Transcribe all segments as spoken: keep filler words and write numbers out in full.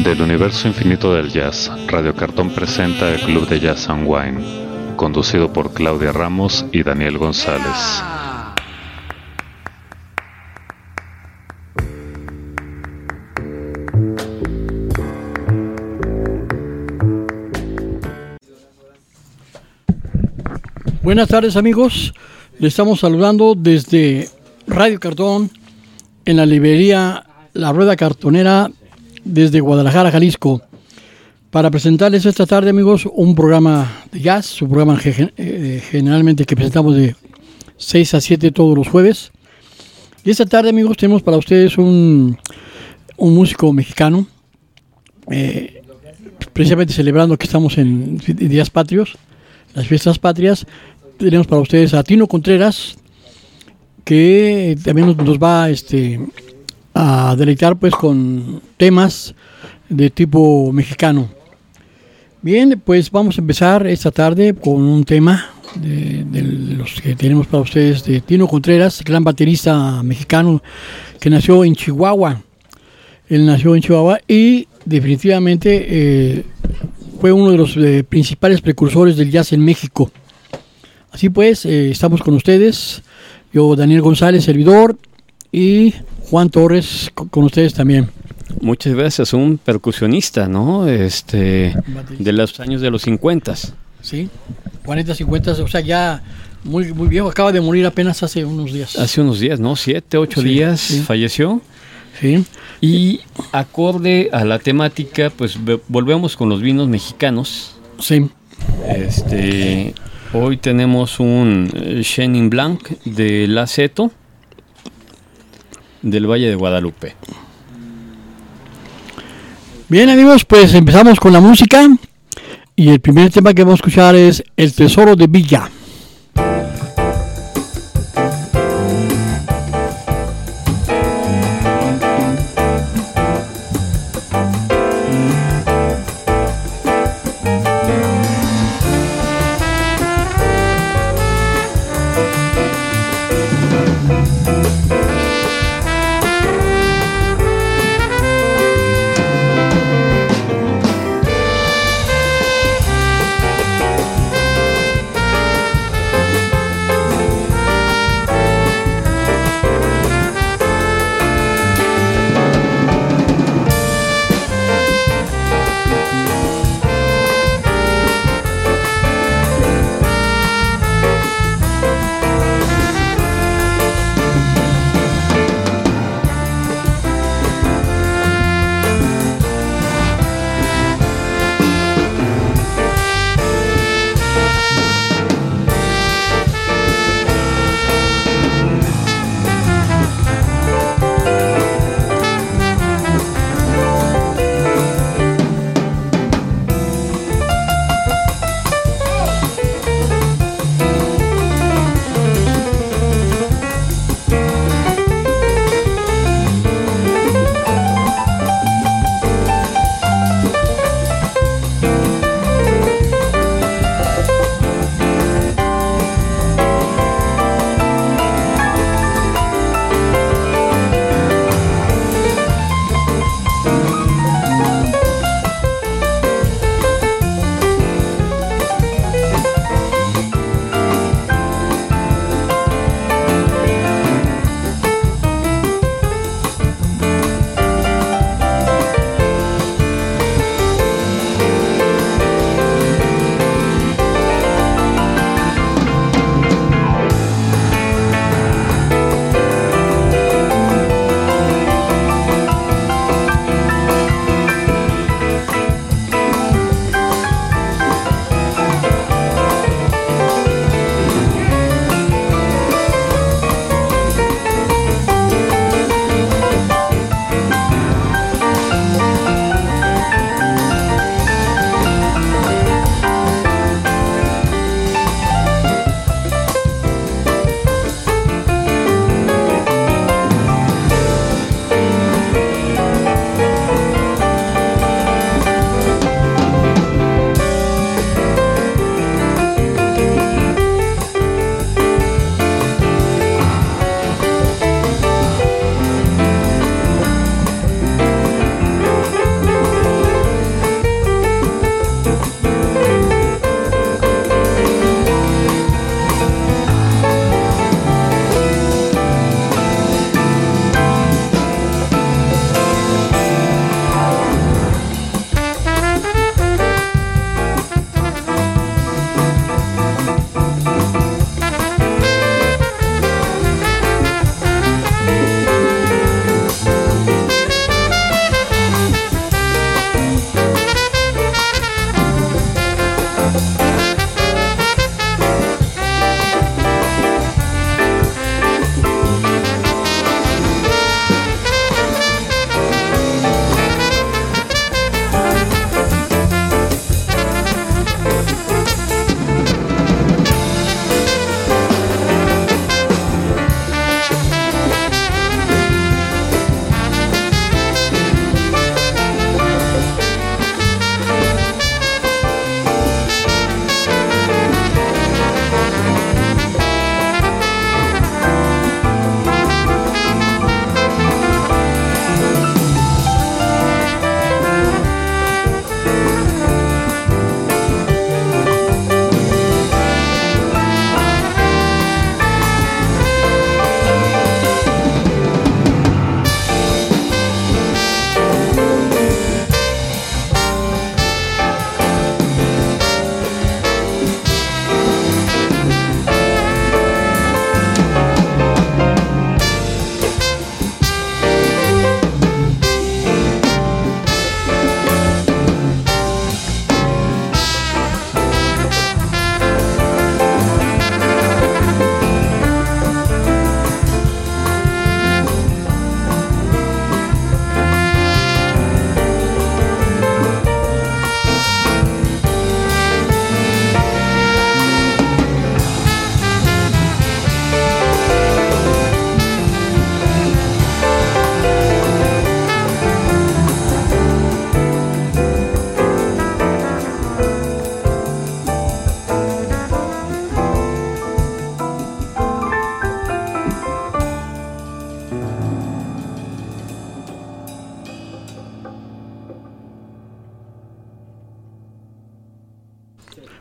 Del universo infinito del jazz, Radio Cartón presenta el Club de Jazz and Wine, conducido por Claudia Ramos y Daniel González. Buenas tardes, amigos, le estamos saludando desde Radio Cartón en la librería La Rueda Cartonera desde Guadalajara, Jalisco, para presentarles esta tarde, amigos, un programa de jazz, un programa eh, generalmente que presentamos de seis a siete todos los jueves. Y esta tarde, amigos, tenemos para ustedes un, un músico mexicano, eh, precisamente celebrando que estamos en Días Patrios, las fiestas patrias. Tenemos para ustedes a Tino Contreras, que también nos, nos va este, a deleitar pues con temas de tipo mexicano. Bien, pues vamos a empezar esta tarde con un tema de, de los que tenemos para ustedes de Tino Contreras, gran baterista mexicano que nació en Chihuahua. Él nació en Chihuahua y definitivamente eh, fue uno de los eh, principales precursores del jazz en México. Así pues, eh, estamos con ustedes, yo Daniel González, servidor, y Juan Torres con, con ustedes también. Muchas gracias, un percusionista, ¿no? Este, de los años de los cincuenta. Sí, cuarenta, cincuenta, o sea, ya muy, muy viejo, acaba de morir apenas hace unos días. Hace unos días, ¿no? Siete, ocho sí, días sí. falleció. Sí. Y acorde a la temática, pues volvemos con los vinos mexicanos. Sí. Este... Hoy tenemos un Chenin Blanc de Laceto del Valle de Guadalupe. Bien, amigos, pues empezamos con la música y el primer tema que vamos a escuchar es El Tesoro de Villa.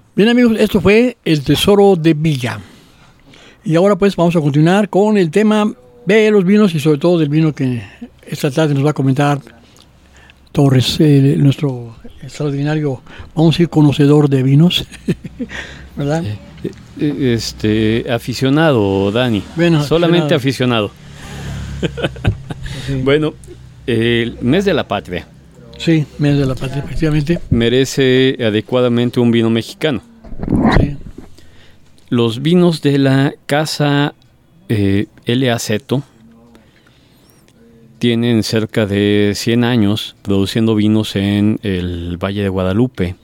Bien, amigos, esto fue El Tesoro de Villa. Y ahora pues vamos a continuar con el tema de los vinos y sobre todo del vino que esta tarde nos va a comentar Torres, eh, nuestro extraordinario, vamos a decir, conocedor de vinos, ¿verdad? Este, aficionado, Dani. Bueno, solamente aficionado. aficionado. Sí. Bueno, el mes de la patria. Sí, mes de la patria, efectivamente. Merece adecuadamente un vino mexicano. Sí. Los vinos de la casa eh, L A Seto tienen cerca de cien años produciendo vinos en el Valle de Guadalupe,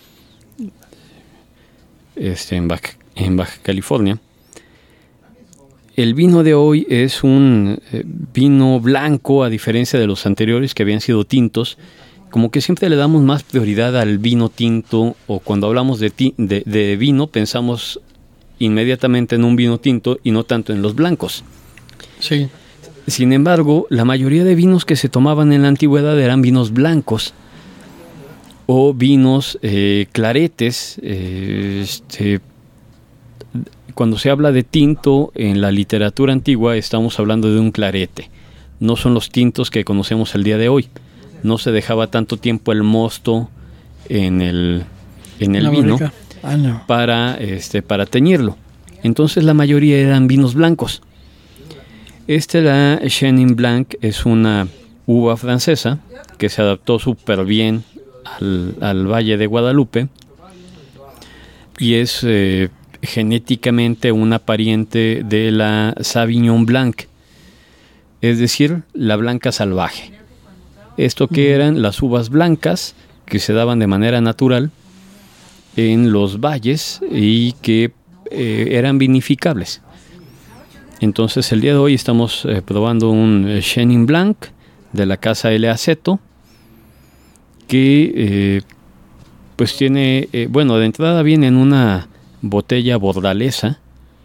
este, en, Baja, en Baja California. El vino de hoy es un eh, vino blanco, a diferencia de los anteriores que habían sido tintos. Como que siempre le damos más prioridad al vino tinto, o cuando hablamos de, ti, de, de vino pensamos inmediatamente en un vino tinto y no tanto en los blancos. Sí. Sin embargo, la mayoría de vinos que se tomaban en la antigüedad eran vinos blancos o vinos eh, claretes. Eh, este, cuando se habla de tinto en la literatura antigua estamos hablando de un clarete. No son los tintos que conocemos el día de hoy. No se dejaba tanto tiempo el mosto en el, en el vino ah, no. para, este, para teñirlo. Entonces la mayoría eran vinos blancos. Este, la Chenin Blanc, es una uva francesa que se adaptó súper bien al, al Valle de Guadalupe y es eh, genéticamente una pariente de la Sauvignon Blanc, es decir, la blanca salvaje. Esto que eran las uvas blancas que se daban de manera natural en los valles y que eh, eran vinificables. Entonces el día de hoy estamos eh, probando un eh, Chenin Blanc de la casa L A Seto que eh, pues tiene, eh, bueno, de entrada viene en una botella bordalesa,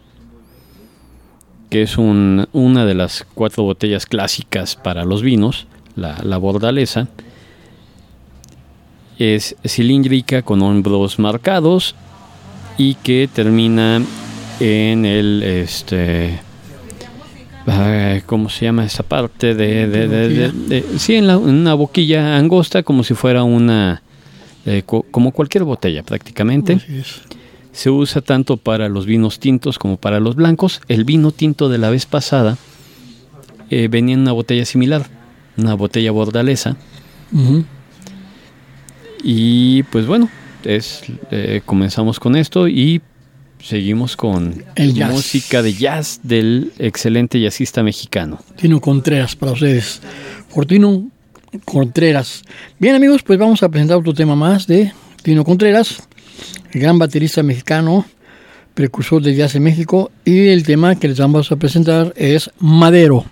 que es un, una de las cuatro botellas clásicas para los vinos. La, la bordalesa es cilíndrica con hombros marcados y que termina en el este ¿cómo se llama esa parte? De, de, de, de, de, de sí, en, la, en una boquilla angosta, como si fuera una eh, co, como cualquier botella prácticamente. Se usa tanto para los vinos tintos como para los blancos. El vino tinto de la vez pasada eh, venía en una botella similar, una botella bordalesa. Uh-huh. Y pues bueno, es, eh, comenzamos con esto y seguimos con el jazz. Música de jazz del excelente jazzista mexicano Tino Contreras para ustedes. Por Tino Contreras. Bien, amigos, pues vamos a presentar otro tema más de Tino Contreras, el gran baterista mexicano, precursor del jazz en México, y el tema que les vamos a presentar es Madero.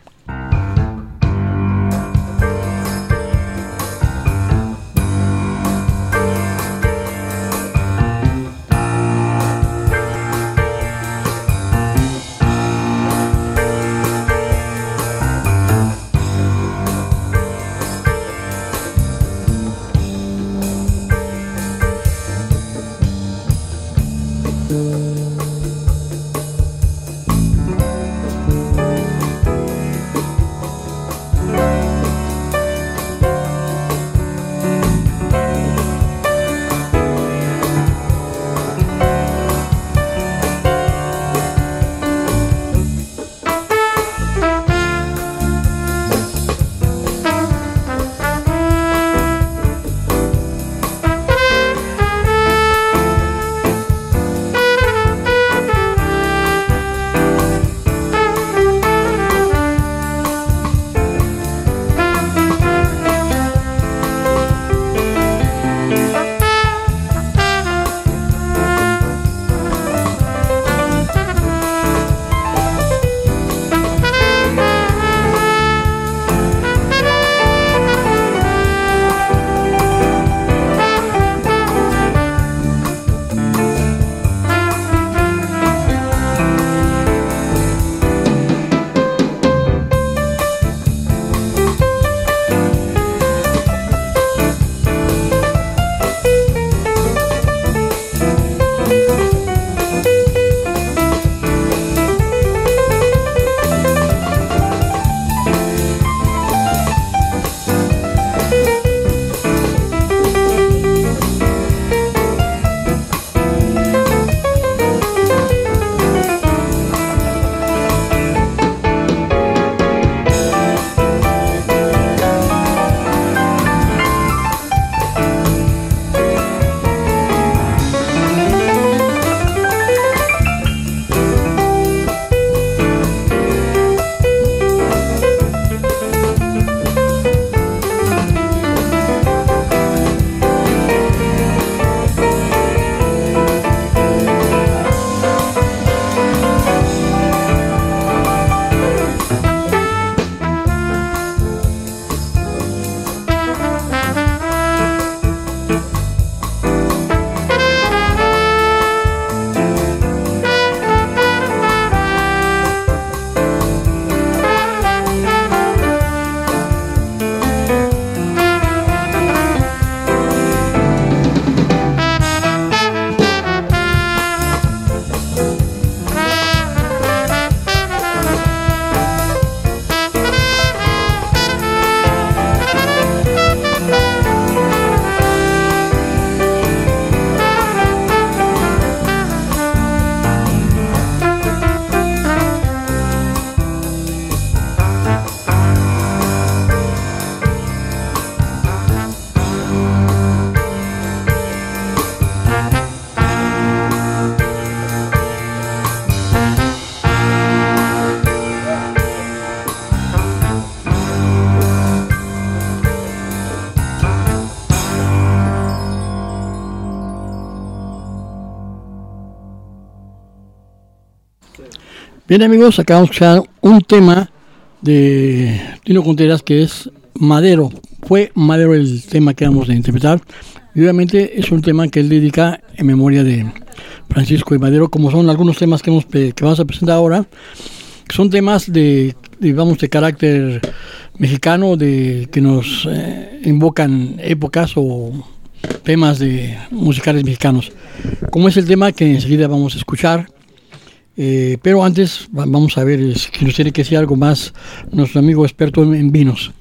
Bien, amigos, acabamos de escuchar un tema de Tino Contreras que es Madero. Fue Madero el tema que vamos a interpretar. Y obviamente es un tema que él dedica en memoria de Francisco de Madero, como son algunos temas que, hemos, que vamos a presentar ahora, que son temas de, digamos, de carácter mexicano, de que nos eh, invocan épocas o temas de musicales mexicanos, como es el tema que enseguida vamos a escuchar. Eh, pero antes vamos a ver si nos tiene que decir algo más nuestro amigo experto en, en vinos.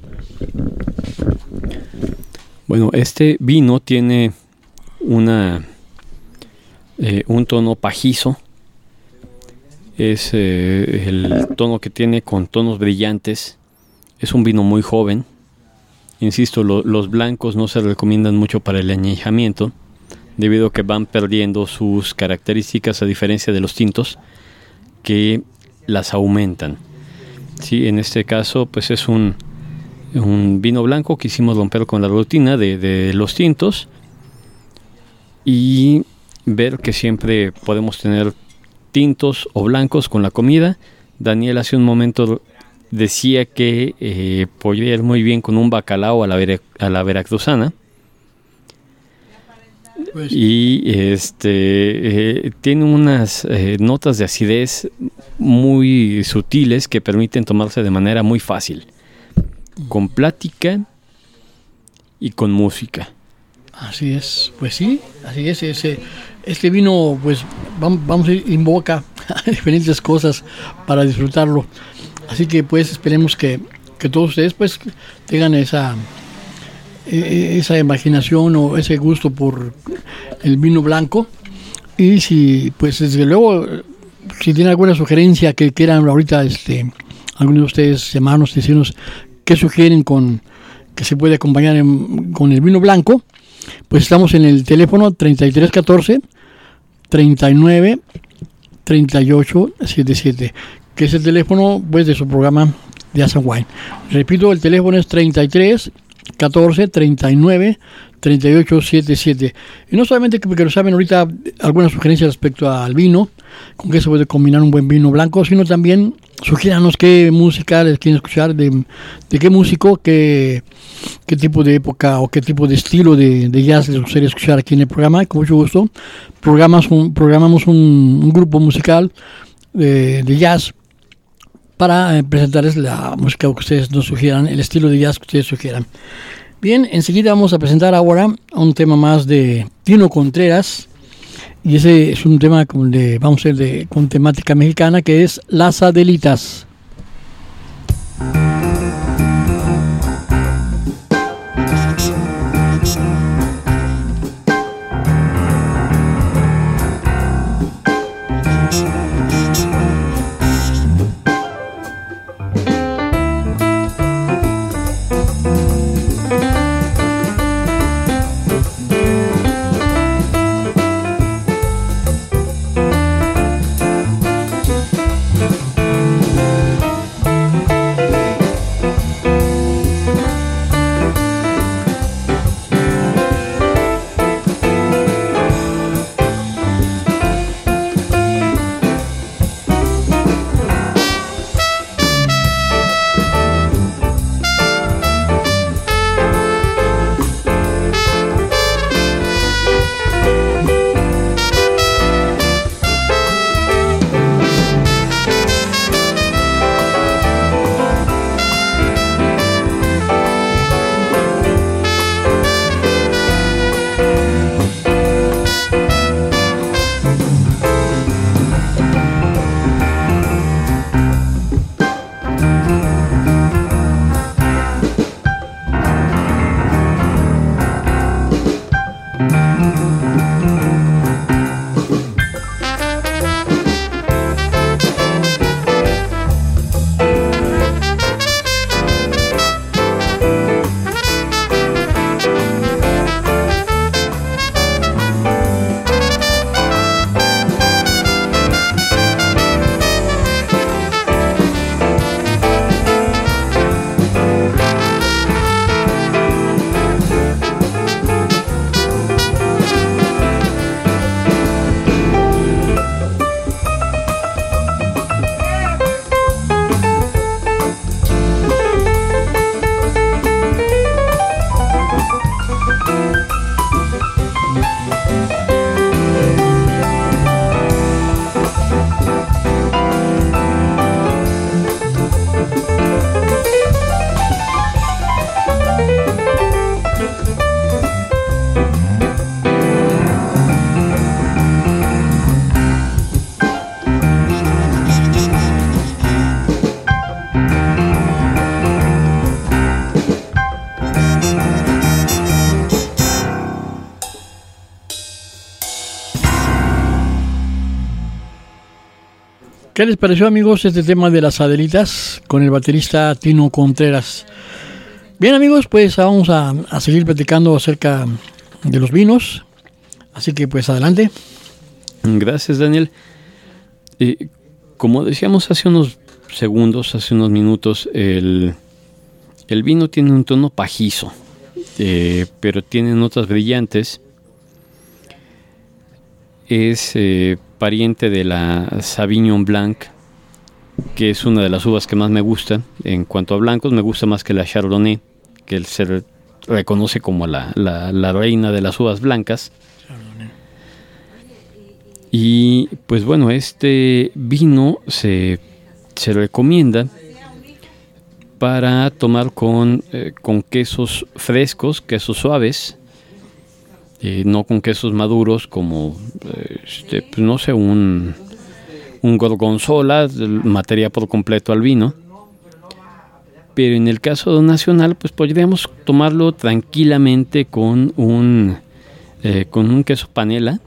Bueno, este vino tiene una eh, un tono pajizo. Es eh, el tono que tiene con tonos brillantes. Es un vino muy joven. Insisto, lo, los blancos no se recomiendan mucho para el añejamiento, debido a que van perdiendo sus características, a diferencia de los tintos, que las aumentan. Sí, en este caso, pues es un, un vino blanco. Quisimos romper con la rutina de, de los tintos y ver que siempre podemos tener tintos o blancos con la comida. Daniel hace un momento decía que eh, podría ir muy bien con un bacalao a la, vera, a la veracruzana. Pues, y este eh, tiene unas eh, notas de acidez muy sutiles que permiten tomarse de manera muy fácil, con plática y con música. Así es, pues sí, así es. Ese, este vino, pues vamos, vamos a ir en boca a diferentes cosas para disfrutarlo. Así que pues esperemos que, que todos ustedes pues tengan esa esa imaginación o ese gusto por el vino blanco. Y si pues desde luego si tienen alguna sugerencia que quieran ahorita este algunos de ustedes llamarnos, decirnos qué sugieren con que se puede acompañar en, con el vino blanco, pues estamos en el teléfono treinta y tres catorce treinta y nueve treinta y ocho setenta y siete, que es el teléfono pues de su programa de Jazz and Wine. Repito, el teléfono es treinta y tres catorce treinta y nueve treinta y ocho setenta y siete. Y no solamente porque lo saben ahorita algunas sugerencias respecto al vino, con qué se puede combinar un buen vino blanco, sino también sugiéranos qué música les quieren escuchar, de, de qué músico, qué, qué tipo de época o qué tipo de estilo de, de jazz les gustaría escuchar aquí en el programa. Con mucho gusto programamos un, programamos un, un grupo musical de, de jazz para eh, presentarles la música que ustedes nos sugieran, el estilo de jazz que ustedes sugieran. Bien, enseguida vamos a presentar ahora un tema más de Tino Contreras, y ese es un tema con, de, vamos a ver, de, con temática mexicana, que es Las Adelitas. ¿Qué les pareció, amigos, este tema de las Adelitas con el baterista Tino Contreras? Bien, amigos, pues vamos a, a seguir platicando acerca de los vinos. Así que, pues, adelante. Gracias, Daniel. Eh, como decíamos hace unos segundos, hace unos minutos, el, el vino tiene un tono pajizo, eh, pero tiene notas brillantes. Es eh, pariente de la Sauvignon Blanc, que es una de las uvas que más me gustan. En cuanto a blancos, me gusta más que la Chardonnay, que se re- reconoce como la, la, la reina de las uvas blancas. Chardonnay. Y pues bueno, este vino se, se recomienda para tomar con, eh, con quesos frescos, quesos suaves, eh, no con quesos maduros como, eh, este, pues no sé, un, un gorgonzola, materia por completo al vino. Pero en el caso nacional, pues podríamos tomarlo tranquilamente con un, eh, con un queso panela.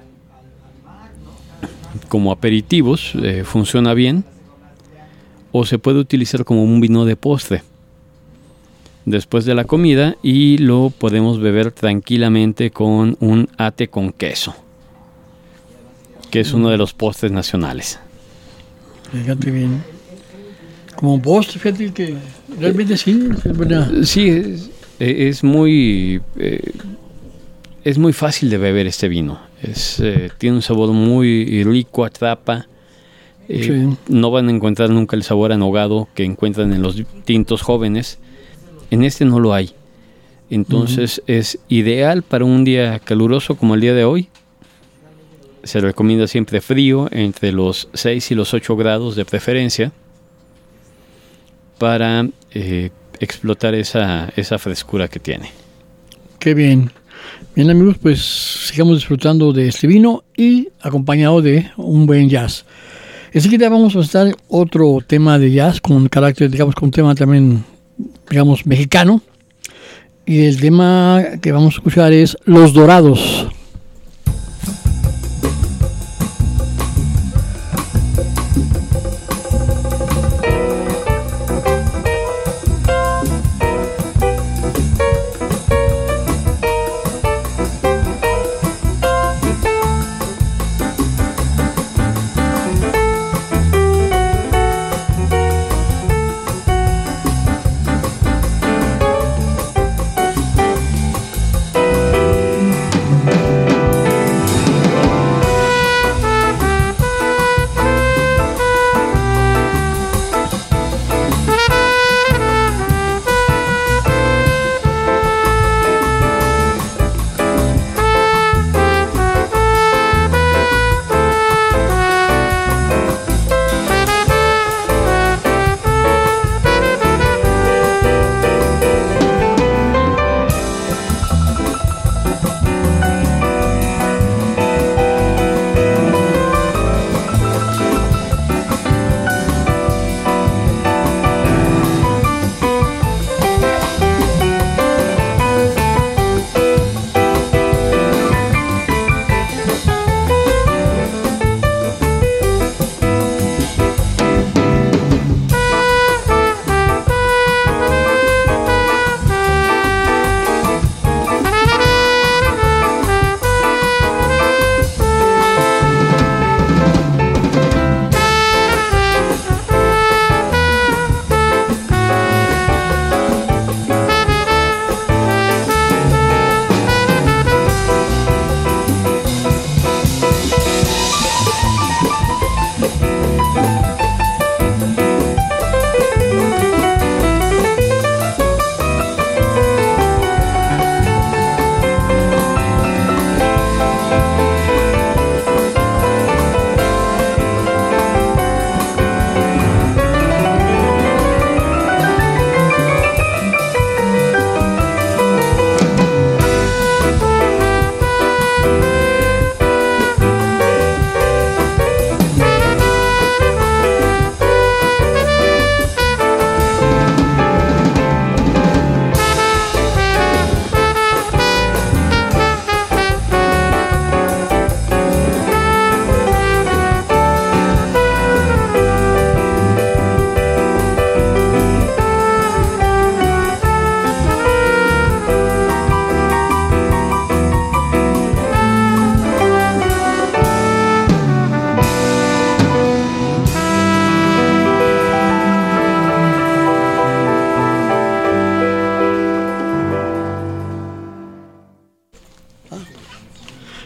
Como aperitivos, eh, funciona bien. O se puede utilizar como un vino de postre después de la comida, y lo podemos beber tranquilamente con un ate con queso, que es uno de los postres nacionales. Fíjate bien. Como postre, fíjate que realmente sí. Es buena. Sí, es, es muy eh, es muy fácil de beber este vino. Es, eh, tiene un sabor muy rico, atrapa. Eh, sí. No van a encontrar nunca el sabor anogado que encuentran en los tintos jóvenes. En este no lo hay. Entonces uh-huh. es ideal para un día caluroso como el día de hoy. Se recomienda siempre frío, entre los seis y los ocho grados de preferencia, para eh, explotar esa, esa frescura que tiene. Qué bien. Bien, amigos, pues sigamos disfrutando de este vino y acompañado de un buen jazz. Enseguida vamos a estar otro tema de jazz con carácter, digamos, con un tema también, digamos, mexicano. Y el tema que vamos a escuchar es Los Dorados.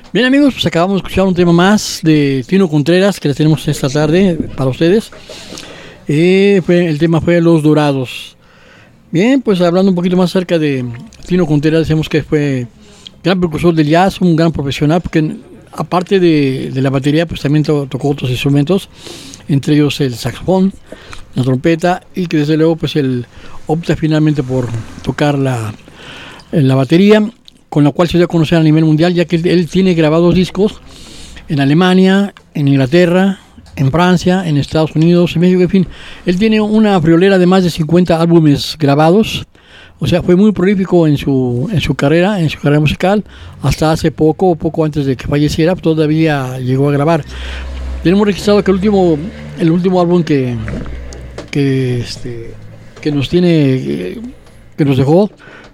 Bien amigos, pues acabamos de escuchar un tema más de Tino Contreras que les tenemos esta tarde para ustedes. Eh, fue, el tema fue Los Dorados. Bien, pues hablando un poquito más acerca de Tino Contreras, decimos que fue gran precursor del jazz, un gran profesional, porque aparte de, de la batería, pues también to, tocó otros instrumentos, entre ellos el saxofón, la trompeta, y que desde luego pues él opta finalmente por tocar la, la batería, con la cual se dio a conocer a nivel mundial, ya que él, él tiene grabados discos en Alemania, en Inglaterra, en Francia, en Estados Unidos, en México, en fin. Él tiene una friolera de más de cincuenta álbumes grabados, o sea, fue muy prolífico en su, en su carrera, en su carrera musical, hasta hace poco, poco antes de que falleciera, todavía llegó a grabar. Tenemos registrado que el último, el último álbum que, que, este, que nos tiene, que nos dejó,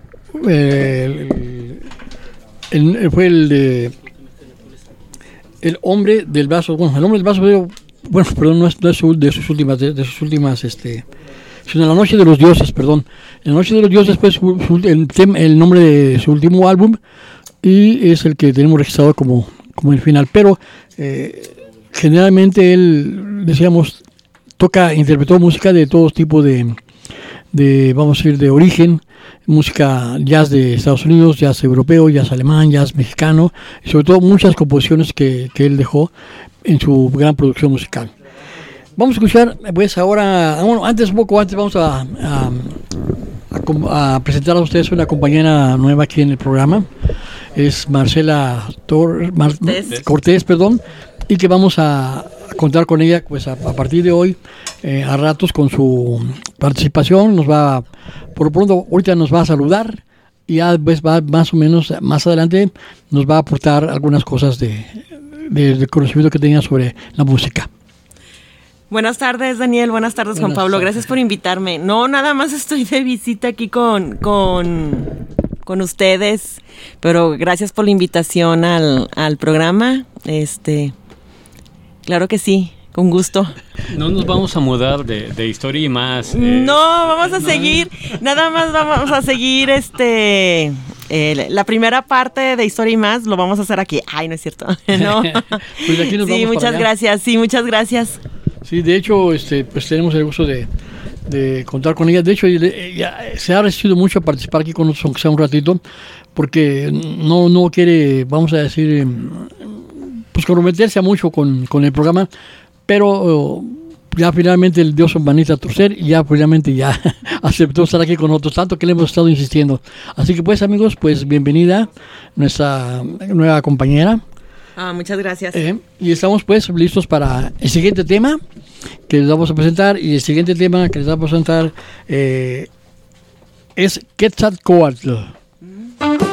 eh, el, el, fue el de El hombre del vaso, bueno, el hombre del vaso, bueno, perdón, no es, no es de sus últimas, de, de sus últimas, este, sino La noche de los dioses, perdón. La noche de los dioses, pues, su, su, el, tem, el nombre de su último álbum, y es el que tenemos registrado como, como el final. Pero eh, generalmente él, decíamos, toca, interpretó música de todo tipo de, de, vamos a decir, de origen, música jazz de Estados Unidos, jazz europeo, jazz alemán, jazz mexicano, y sobre todo muchas composiciones que, que él dejó en su gran producción musical. Vamos a escuchar, pues ahora, bueno, antes, un poco antes, vamos a, a, a, a presentar a ustedes una compañera nueva aquí en el programa. Es Marcela Tor, Mar, Cortés. Cortés, perdón, y que vamos a, a contar con ella pues a, a partir de hoy, eh, a ratos con su participación. Nos va, por lo pronto, ahorita nos va a saludar y ya pues va más o menos, más adelante nos va a aportar algunas cosas de, de, de conocimiento que tenga sobre la música. Buenas tardes, Daniel. Buenas tardes, Buenas Juan Pablo. Tardes. Gracias por invitarme. No, nada más estoy de visita aquí con, con, con ustedes, pero gracias por la invitación al, al programa. Este, claro que sí, con gusto. No nos vamos a mudar de, de Historia y Más. Eh, no, vamos a no. seguir, nada más vamos a seguir este... Eh, la primera parte de Historia y Más lo vamos a hacer aquí. Ay, no es cierto. No. Pues aquí nos sí, vamos muchas gracias. Sí, muchas gracias. Sí, de hecho, este, pues tenemos el gusto de, de contar con ella. De hecho, ella se ha resistido mucho a participar aquí con nosotros, aunque sea un ratito, porque no, no quiere, vamos a decir, pues comprometerse a mucho con, con el programa, pero ya finalmente el dio su manita a torcer y ya finalmente ya aceptó estar aquí con nosotros, tanto que le hemos estado insistiendo. Así que pues amigos, pues bienvenida nuestra nueva compañera. Ah, muchas gracias. Eh, y estamos pues listos para el siguiente tema que les vamos a presentar, y el siguiente tema que les vamos a presentar eh, es Quetzalcóatl. Mm.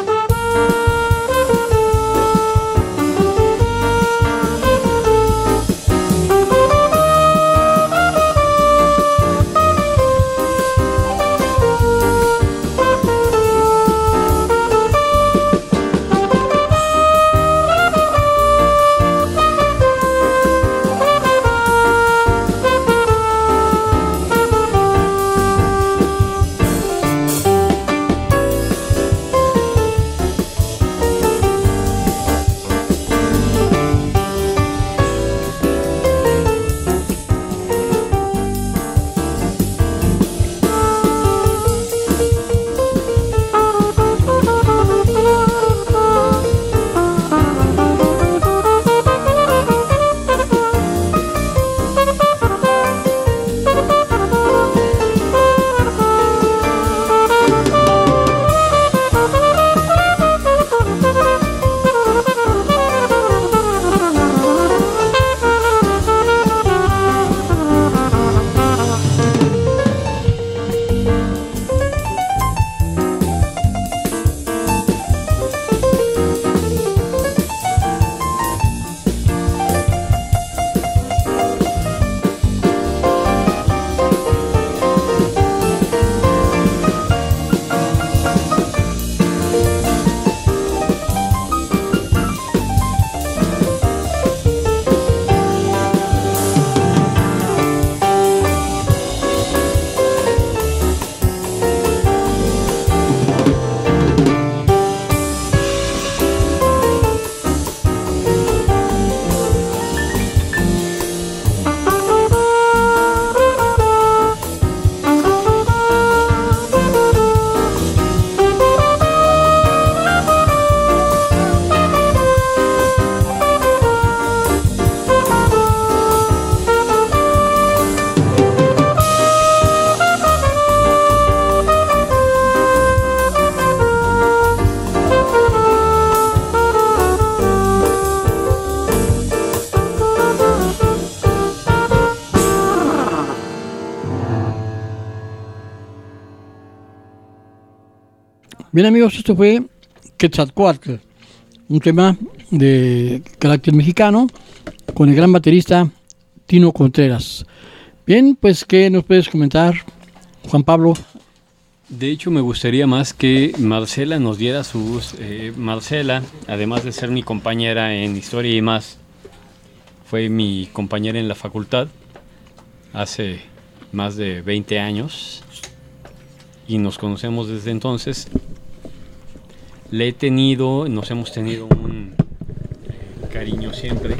Bien, amigos, esto fue Quetzalcóatl, un tema de carácter mexicano con el gran baterista Tino Contreras. Bien, pues, ¿qué nos puedes comentar, Juan Pablo? De hecho, me gustaría más que Marcela nos diera sus... Eh, Marcela, además de ser mi compañera en Historia y más, fue mi compañera en la facultad hace más de veinte años y nos conocemos desde entonces. Le he tenido, nos hemos tenido un eh, cariño siempre.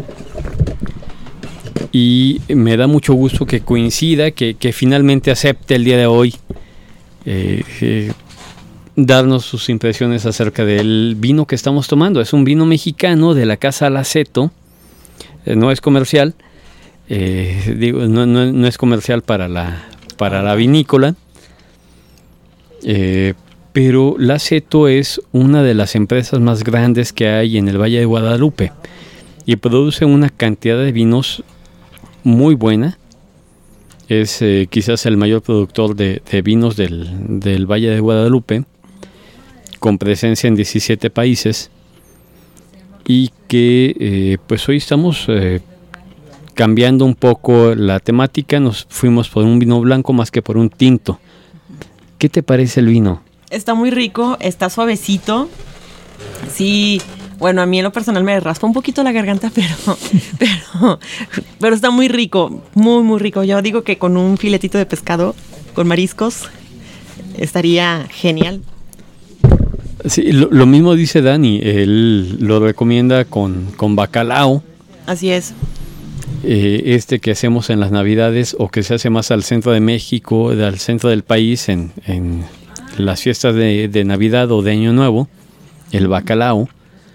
Y me da mucho gusto que coincida, que, que finalmente acepte el día de hoy Eh, eh, darnos sus impresiones acerca del vino que estamos tomando. Es un vino mexicano de la Casa Alaceto, eh, no es comercial, eh, digo, no, no, no es comercial para la, para la vinícola, eh, pero la Alaceto es una de las empresas más grandes que hay en el Valle de Guadalupe y produce una cantidad de vinos muy buena. Es eh, quizás el mayor productor de, de vinos del, del Valle de Guadalupe, con presencia en diecisiete países, y que eh, pues hoy estamos eh, cambiando un poco la temática. Nos fuimos por un vino blanco más que por un tinto. ¿Qué te parece el vino? Está muy rico, está suavecito. Sí, bueno, a mí en lo personal me raspa un poquito la garganta, pero, pero, pero está muy rico, muy, muy rico. Yo digo que con un filetito de pescado, con mariscos, estaría genial. Sí, lo, lo mismo dice Dani, él lo recomienda con, con bacalao. Así es. Eh, este que hacemos en las Navidades o que se hace más al centro de México, al centro del país, en, en las fiestas de, de Navidad o de Año Nuevo, el bacalao.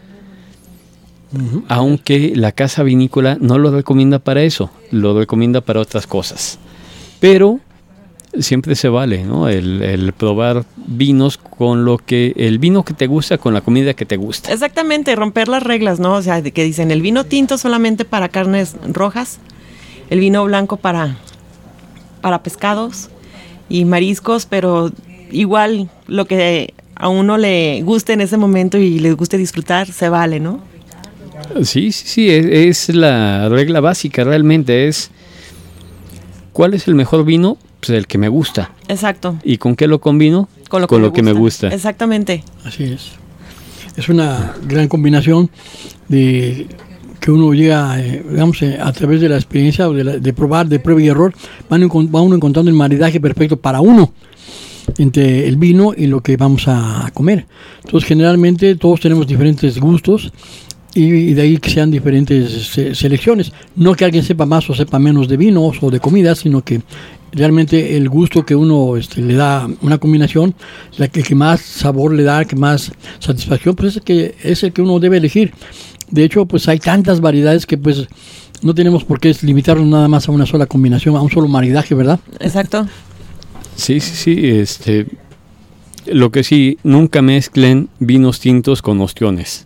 Uh-huh. Aunque la casa vinícola no lo recomienda para eso, lo recomienda para otras cosas. Pero siempre se vale, ¿no? El, el probar vinos con lo que, el vino que te gusta con la comida que te gusta. Exactamente, romper las reglas, ¿no? O sea, de que dicen el vino tinto solamente para carnes rojas, el vino blanco para, para pescados y mariscos, pero igual lo que a uno le guste en ese momento y le guste disfrutar, se vale, ¿no? Sí, sí, sí, es, es la regla básica realmente, es ¿cuál es el mejor vino? Pues el que me gusta. Exacto. ¿Y con qué lo combino? Con lo, con que, lo me que me gusta. Exactamente. Así es. Es una gran combinación de que uno llega, eh, digamos, eh, a través de la experiencia, de, la, de probar, de prueba y error, van va uno encontrando el maridaje perfecto para uno entre el vino y lo que vamos a comer. Entonces, generalmente todos tenemos diferentes gustos y de ahí que sean diferentes eh, selecciones. No que alguien sepa más o sepa menos de vinos o de comida, sino que realmente el gusto que uno este, le da una combinación, la que, que más sabor le da, que más satisfacción, pues es el que es el que uno debe elegir. De hecho, pues hay tantas variedades que pues no tenemos por qué limitarnos nada más a una sola combinación, a un solo maridaje, ¿verdad? Exacto. Sí, sí, sí. Este, lo que sí, nunca mezclen vinos tintos con ostiones.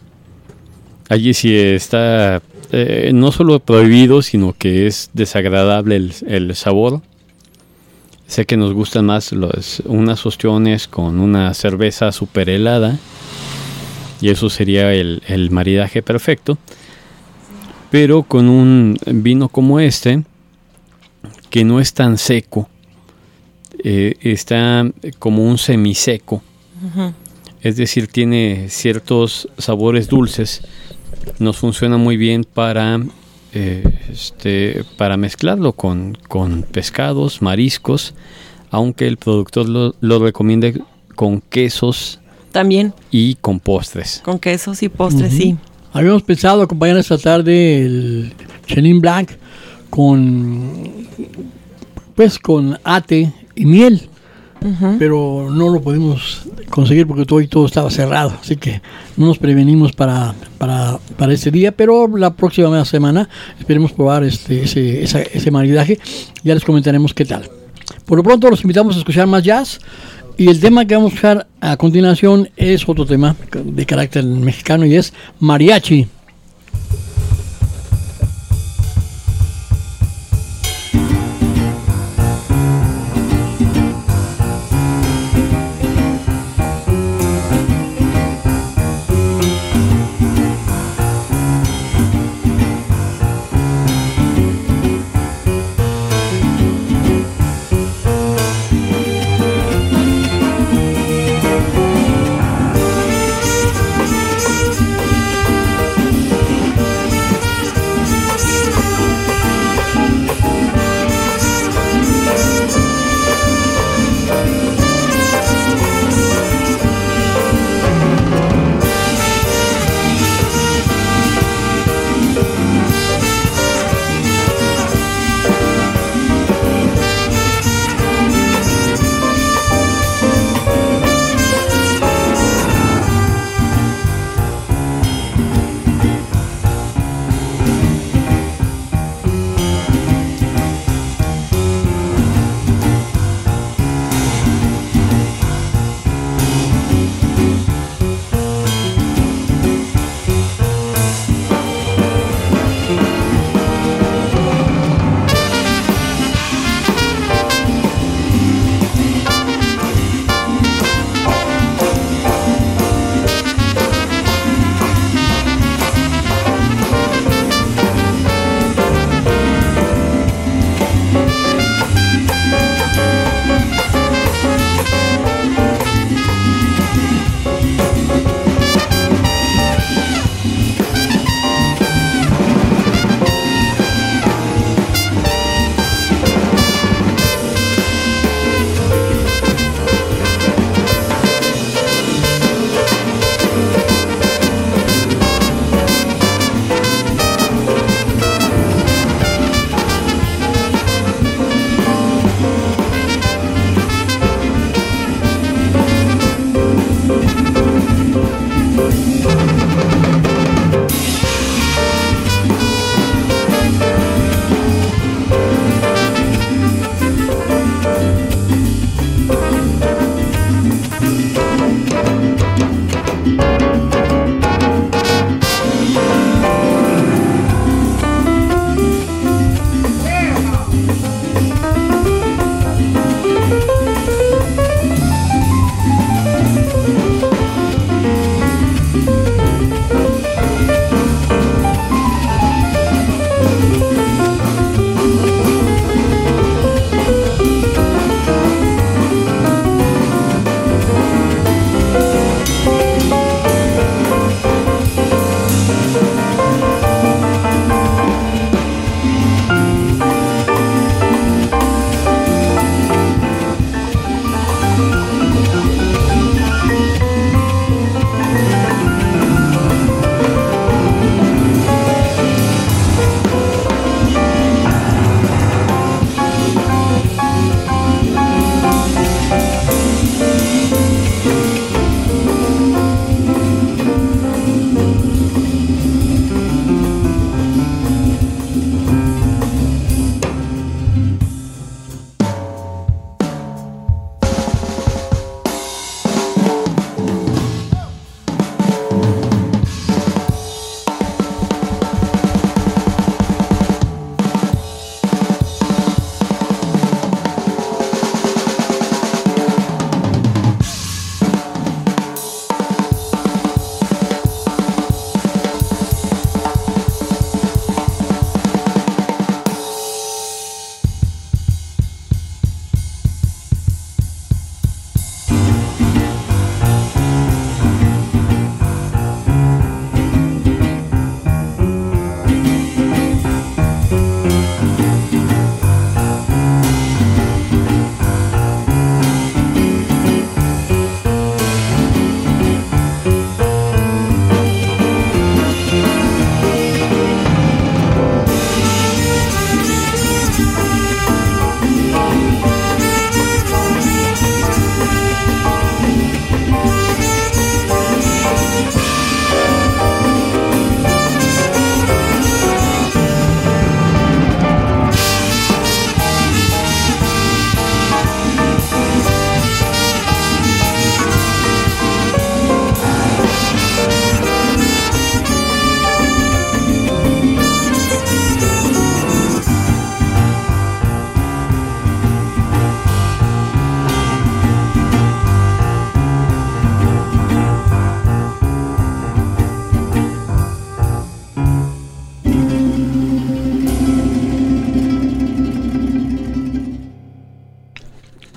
Allí sí está eh, no solo prohibido, sino que es desagradable el, el sabor. Sé que nos gustan más los, unas ostiones con una cerveza super helada, y eso sería el, el maridaje perfecto. Pero con un vino como este, que no es tan seco, eh, está como un semiseco, uh-huh. Es decir, tiene ciertos sabores dulces. Nos funciona muy bien para eh, este para mezclarlo con, con pescados, mariscos, aunque el productor lo, lo recomiende con quesos también y con postres. Con quesos y postres, uh-huh. Sí. Habíamos pensado acompañar esta tarde el Chenin Blanc con pues con ate y miel. Uh-huh. Pero no lo pudimos conseguir porque todo y todo estaba cerrado, así que no nos prevenimos para, para, para este día, pero la próxima semana esperemos probar este, ese, esa, ese maridaje, ya les comentaremos qué tal. Por lo pronto los invitamos a escuchar más jazz, y el tema que vamos a escuchar a continuación es otro tema de carácter mexicano y es mariachi.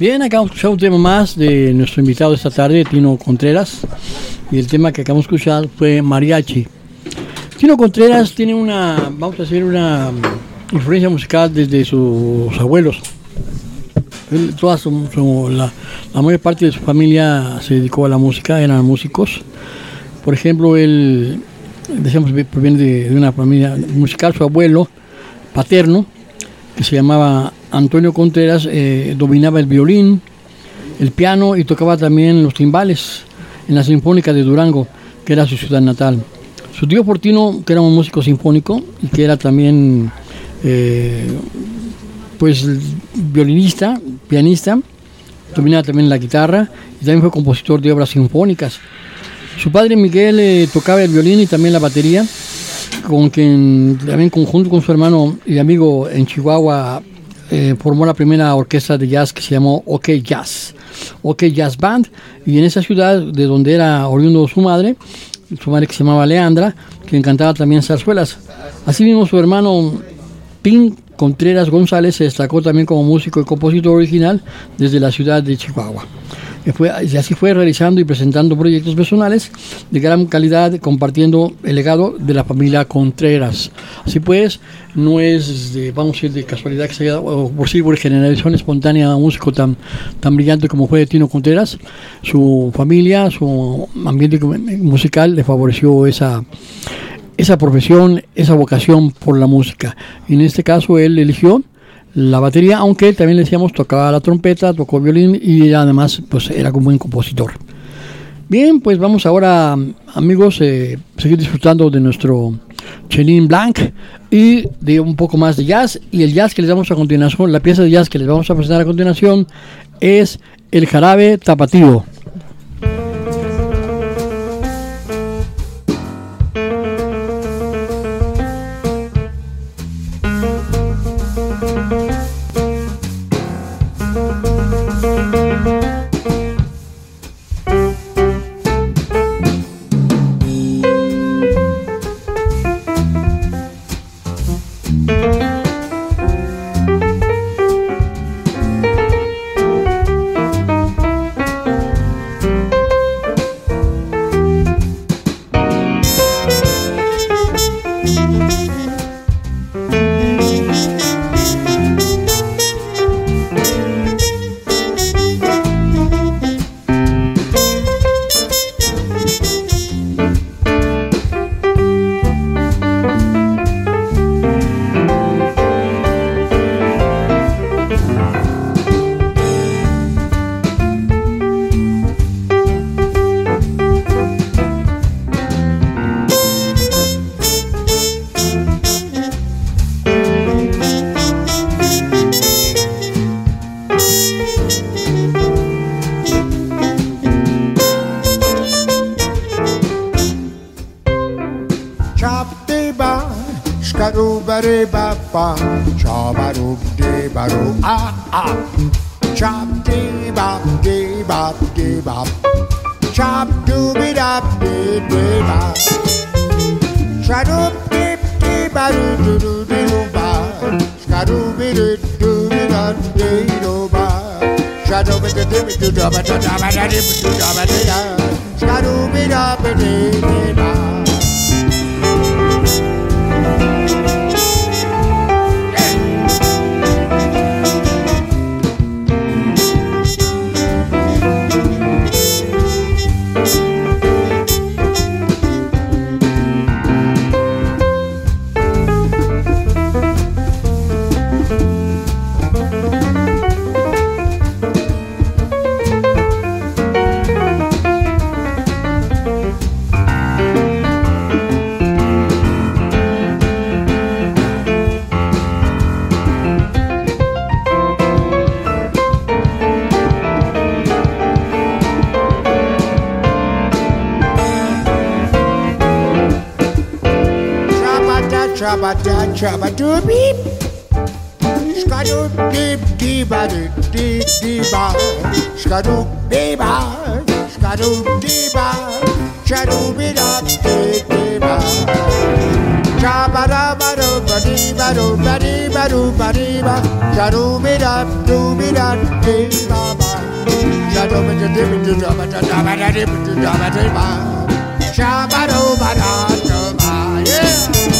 Bien, acabamos de escuchar un tema más de nuestro invitado de esta tarde, Tino Contreras, y el tema que acabamos de escuchar fue Mariachi. Tino Contreras tiene una, vamos a decir, una influencia musical desde sus abuelos. Él, toda su, su, la, la mayor parte de su familia se dedicó a la música, eran músicos. Por ejemplo, él, decíamos, proviene de, de una familia musical. Su abuelo paterno, que se llamaba Antonio Contreras, eh, dominaba el violín, el piano y tocaba también los timbales en la Sinfónica de Durango, que era su ciudad natal. Su tío Fortino, que era un músico sinfónico y que era también eh, pues violinista, pianista, dominaba también la guitarra y también fue compositor de obras sinfónicas. Su padre Miguel eh, tocaba el violín y también la batería, con quien también conjunto con su hermano y amigo en Chihuahua eh, formó la primera orquesta de jazz que se llamó OK Jazz, OK Jazz Band, y en esa ciudad de donde era oriundo su madre, su madre que se llamaba Leandra, que cantaba también zarzuelas. Asimismo su hermano Pin Contreras González se destacó también como músico y compositor original desde la ciudad de Chihuahua. Y, fue, y así fue realizando y presentando proyectos personales de gran calidad, compartiendo el legado de la familia Contreras. Así pues, no es de, vamos a decir, de casualidad que se haya dado, o por sí por generación espontánea, a un músico tan, tan brillante como fue Tino Contreras. Su familia, su ambiente musical le favoreció esa, esa profesión, esa vocación por la música. Y en este caso él eligió la batería, aunque también le decíamos tocaba la trompeta, tocó violín y además pues era un buen compositor. Bien, pues vamos ahora, amigos, eh, seguir disfrutando de nuestro Chenin Blanc y de un poco más de jazz. Y el jazz que les damos a continuación, la pieza de jazz que les vamos a presentar a continuación es El Jarabe Tapatío. Ba chabaru de baru ah ah chop de bop de bop de bop chop dooby dop de de bop shadow de de baru do do do ba shadow be do do da de do ba shadow be de de do da ba da da ba da de do da ba de da shadow be da be de de ba. Chabata chabatu beep, skadu deep deep badu deep deep ba, skadu deep ba, skadu deep ba, skadu deep deep ba, Shabba-dabba-doo-ba-dee-ba-doo-ba-dee-ba-doo-ba-dee-ba. Shadoo-be-da-doo-be-da-dee-ba-ba. Shadoo-be-da-dee-ba-doo-ba-da-da-ba-da-dee-ba-doo-ba-dee-ba. Shabba-doo-ba-da-doo-ba. Yeah.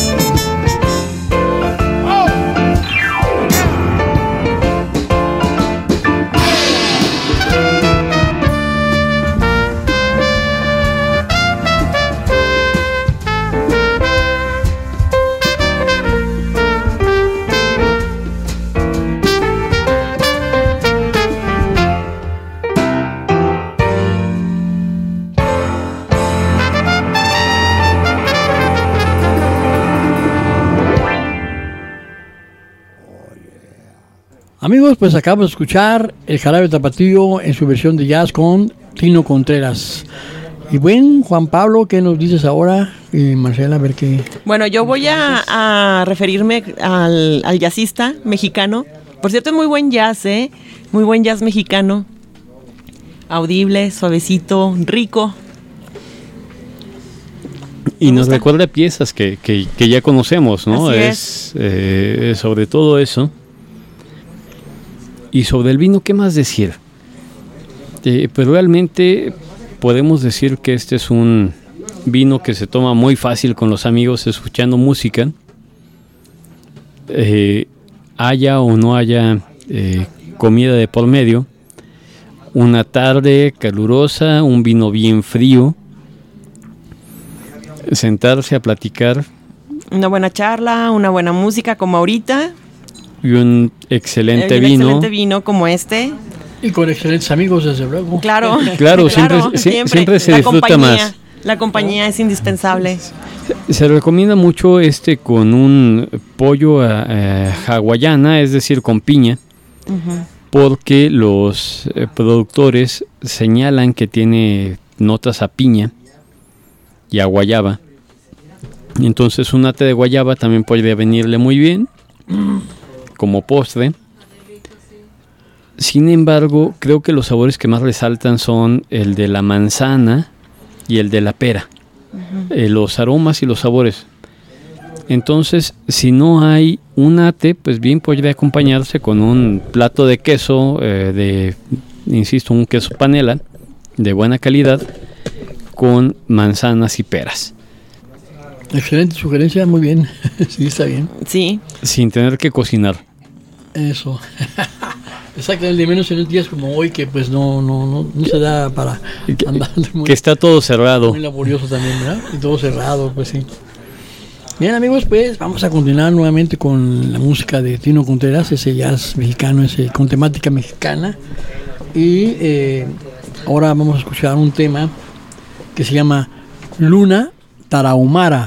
Amigos, pues acabamos de escuchar el Jarabe Tapatío en su versión de jazz con Tino Contreras. Y bueno, Juan Pablo, ¿qué nos dices ahora? Y Marcela, a ver qué... Bueno, yo voy a, a referirme al, al jazzista mexicano. Por cierto, es muy buen jazz, ¿eh? Muy buen jazz mexicano. Audible, suavecito, rico. Y nos recuerda piezas que, que, que ya conocemos, ¿no? Así es, eh, sobre todo eso. Y sobre el vino, ¿qué más decir? Eh, pues realmente podemos decir que este es un vino que se toma muy fácil con los amigos escuchando música. Eh, haya o no haya eh, comida de por medio. Una tarde calurosa, un vino bien frío. Sentarse a platicar. Una buena charla, una buena música como ahorita. Y un excelente un vino. excelente vino como este. Y con excelentes amigos, desde luego. Claro, claro, siempre, claro, siempre, siempre se la disfruta compañía, más. La compañía es indispensable. Se recomienda mucho este con un pollo eh, hawaiana, es decir, con piña, uh-huh. porque los eh, productores señalan que tiene notas a piña y a guayaba. Entonces un nate de guayaba también puede venirle muy bien como postre. Sin embargo, creo que los sabores que más resaltan son el de la manzana y el de la pera. Uh-huh. Eh, los aromas y los sabores. Entonces, si no hay un nate, pues bien podría acompañarse con un plato de queso, eh, de, insisto, un queso panela de buena calidad, con manzanas y peras. Excelente sugerencia, muy bien. Sí, está bien. Sí. Sin tener que cocinar. Eso. Exactamente, menos en días como hoy que pues no no no, no se da para andar muy, que está todo cerrado. Muy laborioso también, ¿verdad? Y todo cerrado, pues sí. Bien, amigos, pues vamos a continuar nuevamente con la música de Tino Contreras, ese jazz mexicano, ese con temática mexicana. Y eh, ahora vamos a escuchar un tema que se llama Luna Tarahumara.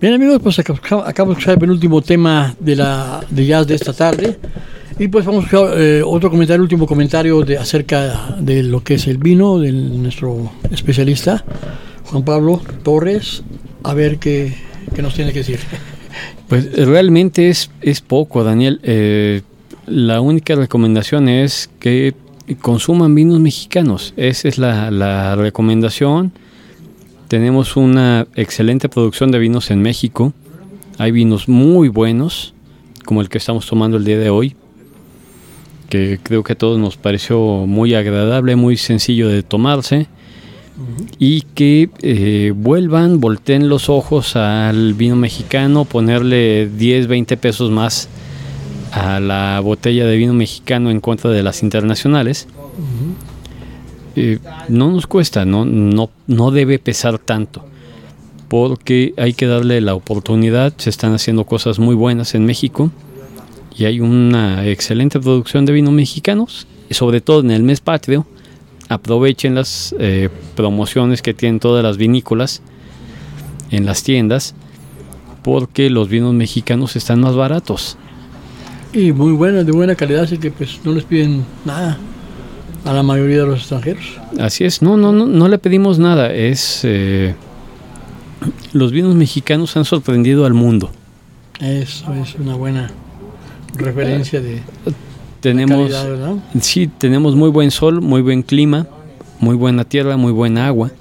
Bien, amigos, pues acabo, acabo de escuchar el penúltimo tema de la de jazz de esta tarde. Y pues vamos a escuchar eh, otro comentario, último comentario de acerca de lo que es el vino, de nuestro especialista, Juan Pablo Torres. A ver qué, qué nos tiene que decir. Pues realmente es, es poco, Daniel. Eh, la única recomendación es que consuman vinos mexicanos. Esa es la, la recomendación. Tenemos una excelente producción de vinos en México. Hay vinos muy buenos, como el que estamos tomando el día de hoy, que creo que a todos nos pareció muy agradable, muy sencillo de tomarse. Uh-huh. Y que eh, vuelvan, volteen los ojos al vino mexicano, ponerle diez, veinte pesos más a la botella de vino mexicano en contra de las internacionales. Uh-huh. Eh, no nos cuesta, no, no, no debe pesar tanto, porque hay que darle la oportunidad. Se están haciendo cosas muy buenas en México y hay una excelente producción de vinos mexicanos, y sobre todo en el mes patrio. Aprovechen las eh, promociones que tienen todas las vinícolas en las tiendas, porque los vinos mexicanos están más baratos. Y muy buenos, de buena calidad, así que pues no les piden nada a la mayoría de los extranjeros. Así es, no, no, no, no le pedimos nada. Es eh, los vinos mexicanos han sorprendido al mundo. Eso es una buena referencia de... Tenemos, calidad, ¿verdad? Sí, tenemos muy buen sol, muy buen clima, muy buena tierra, muy buena agua,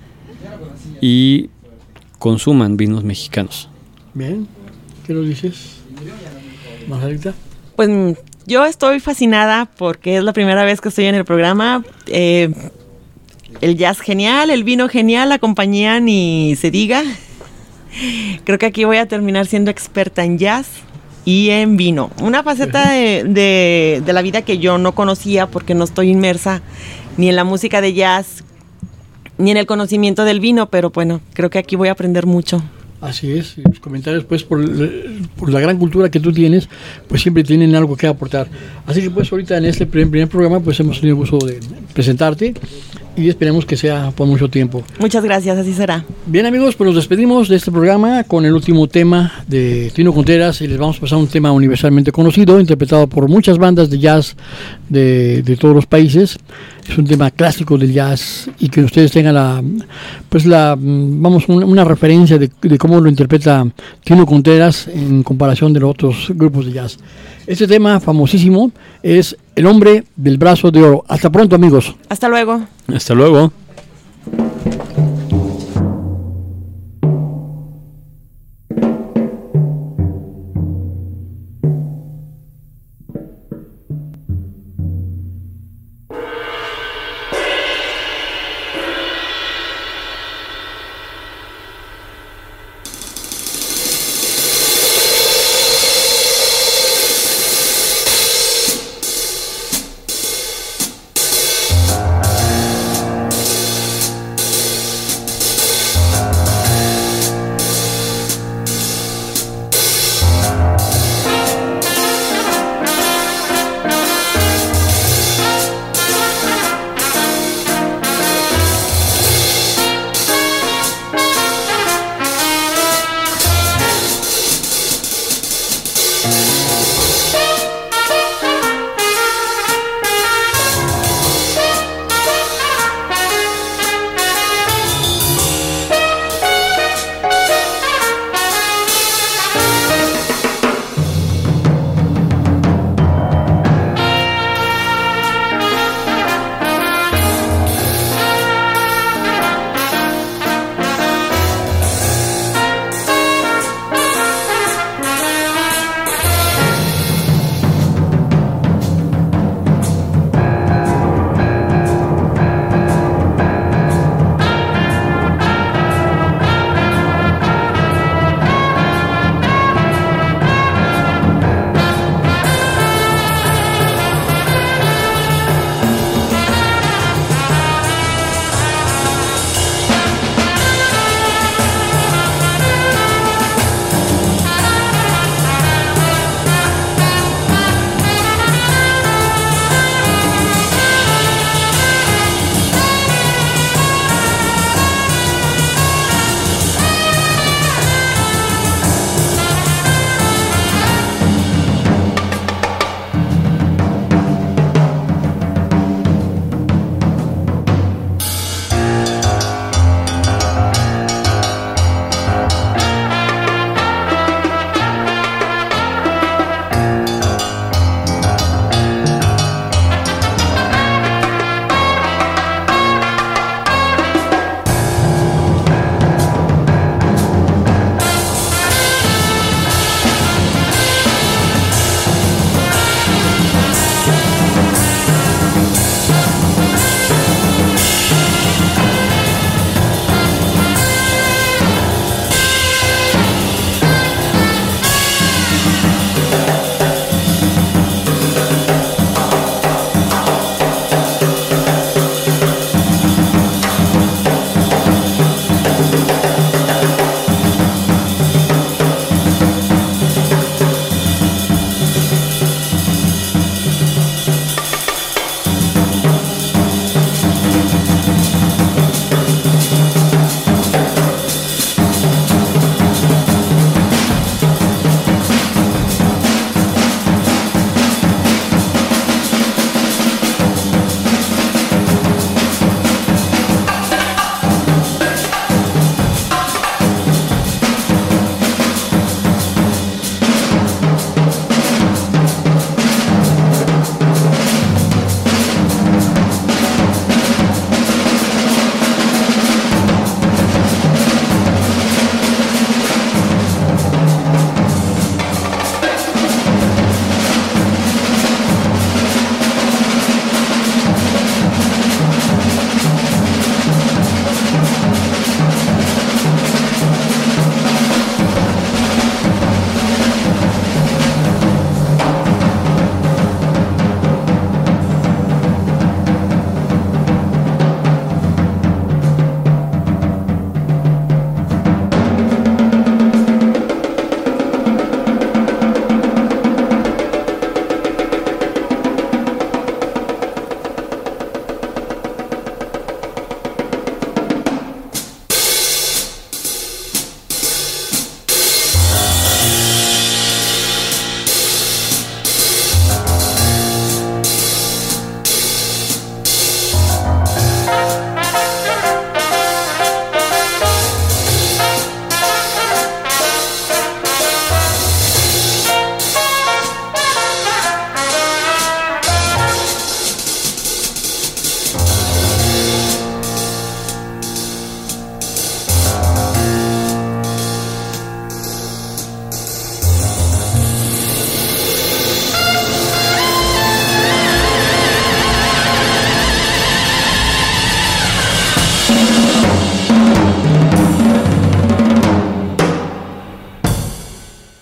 y consuman vinos mexicanos. Bien, ¿qué nos dices, Margarita? Pues yo estoy fascinada porque es la primera vez que estoy en el programa. Eh, el jazz genial, el vino genial, la compañía ni se diga. Creo que aquí voy a terminar siendo experta en jazz y en vino. Una faceta de, de, de la vida que yo no conocía, porque no estoy inmersa ni en la música de jazz ni en el conocimiento del vino, pero bueno, creo que aquí voy a aprender mucho. Así es, y los comentarios pues por, por la gran cultura que tú tienes, pues siempre tienen algo que aportar. Así que pues ahorita en este primer, primer programa pues hemos tenido el gusto de presentarte y esperemos que sea por mucho tiempo. Muchas gracias, así será. Bien, amigos, pues nos despedimos de este programa con el último tema de Tino Contreras, y les vamos a pasar un tema universalmente conocido, interpretado por muchas bandas de jazz de, de todos los países. Es un tema clásico del jazz, y que ustedes tengan la, pues la, vamos, una, una referencia de, de cómo lo interpreta Tino Contreras en comparación de los otros grupos de jazz. Este tema famosísimo es El hombre del brazo de oro. Hasta pronto, amigos. Hasta luego. Hasta luego.